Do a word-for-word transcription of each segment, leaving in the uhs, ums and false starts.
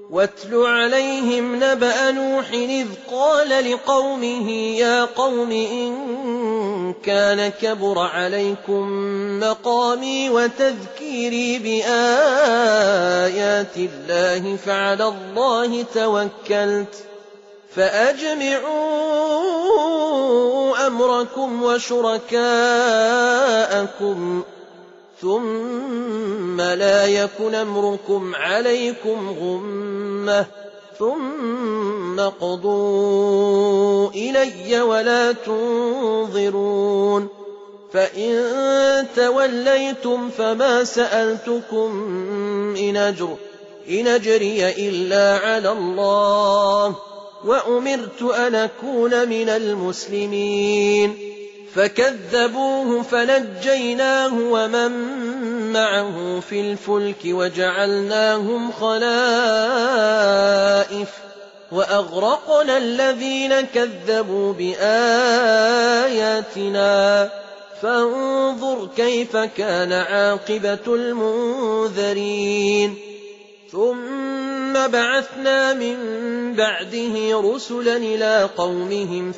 واتل عليهم نبأ نوح إذ قال لقومه يا قوم إن كان كبر عليكم مقامي وتذكيري بآيات الله فعلى الله توكلت فأجمعوا أمركم وشركاءكم ثم لا يكن أمركم عليكم غمة ثم قضوا إلي ولا تنظرون فإن توليتم فما سألتكم من أجر إن أجري إلا على الله وأمرت أن أكون من المسلمين فكذبوه فنجيناه ومن معه في الفلك وجعلناهم خلائف وأغرقنا الذين كذبوا بآياتنا فانظر كيف كان عاقبة المنذرين ثم بعثنا من بعده رسلا إلى قومهم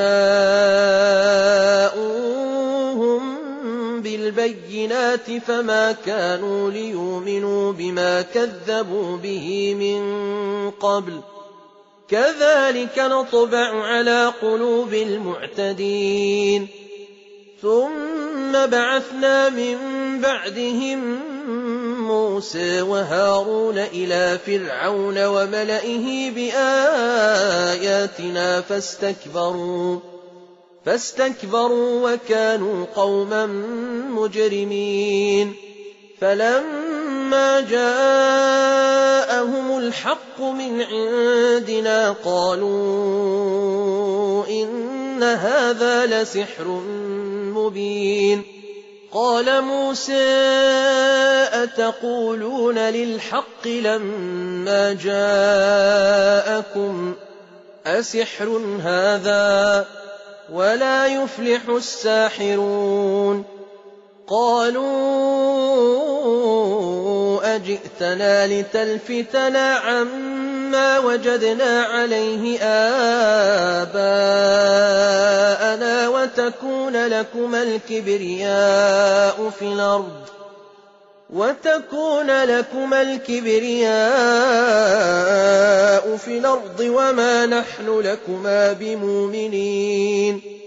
فجاءوهم بالبينات فما كانوا ليؤمنوا بما كذبوا به من قبل كذلك نطبع على قلوب المعتدين ثم بعثنا من بعدهم موسى وهارون إلى فرعون وملئه بآياتنا فاستكبروا فاستكبروا وكانوا قوما مجرمين فلما جاءهم الحق من عندنا قالوا إن هذا لسحر مبين قال موسى أتقولون للحق لما جاءكم أسحر هذا ولا يفلح الساحرون قالوا أجئتنا لتلفتنا عما وجدنا عليه آباءنا وتكون لكما الكبرياء في الأرض وتكون لكما الكبرياء في الأرض وما نحن لكما بمؤمنين